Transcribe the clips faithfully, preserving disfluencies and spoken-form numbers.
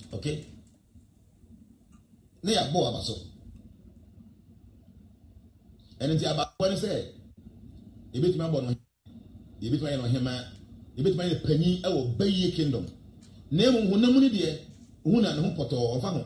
Okay? Ne ya bo abaso. And it's about what I say. A bit my bonnet, a bit my hema, a bit my penny, I will bay your kingdom. Name who no money dear, who not who pot or famo.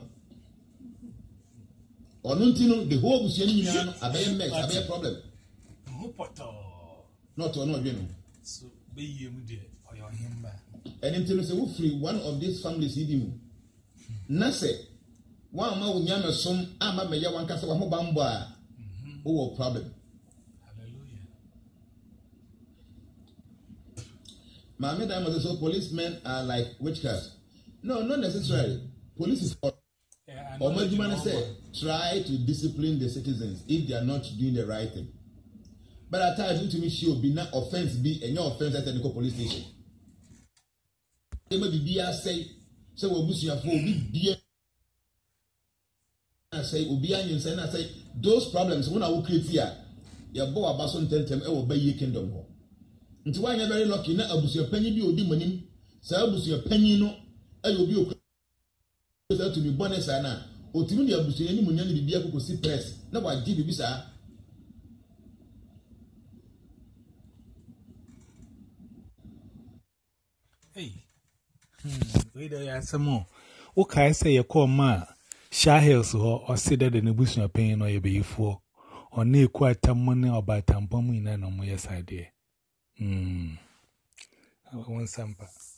Or Nuntino, the whole Busian, a bay mess, a bay problem. Who pot not or not, you know. So be you, dear, or your him. And until so free one of these families hidden. Nase, one more yammer son, I'm a mayor one castle of Bamba. Oh, problem. Hallelujah. My madam was so policemen are like witchcraft. No, not necessarily. Police is for. Or what you want to say? Try to discipline the citizens if they are not doing the right thing. But at times, to me, she will be not offense be and your offense at the police station. They may be say, so we'll be for be I say, Ubian and I say, those problems when I will create here, your boy Abason Tentem, I will buy your kingdom. Until why you're very lucky, not abuse your penny, you do money, so abuse your penny, no, I will be okay to be bonus. Anna, or to me, abuse any money be able to see press. No, I give you, sir. Hey, hmm, wait there, some more. What can I say? A call ma. Shahils or sit at the Nebuchadnezzar pain or a before, or near quite a money or by tampon in an on my side. Hm, I want some.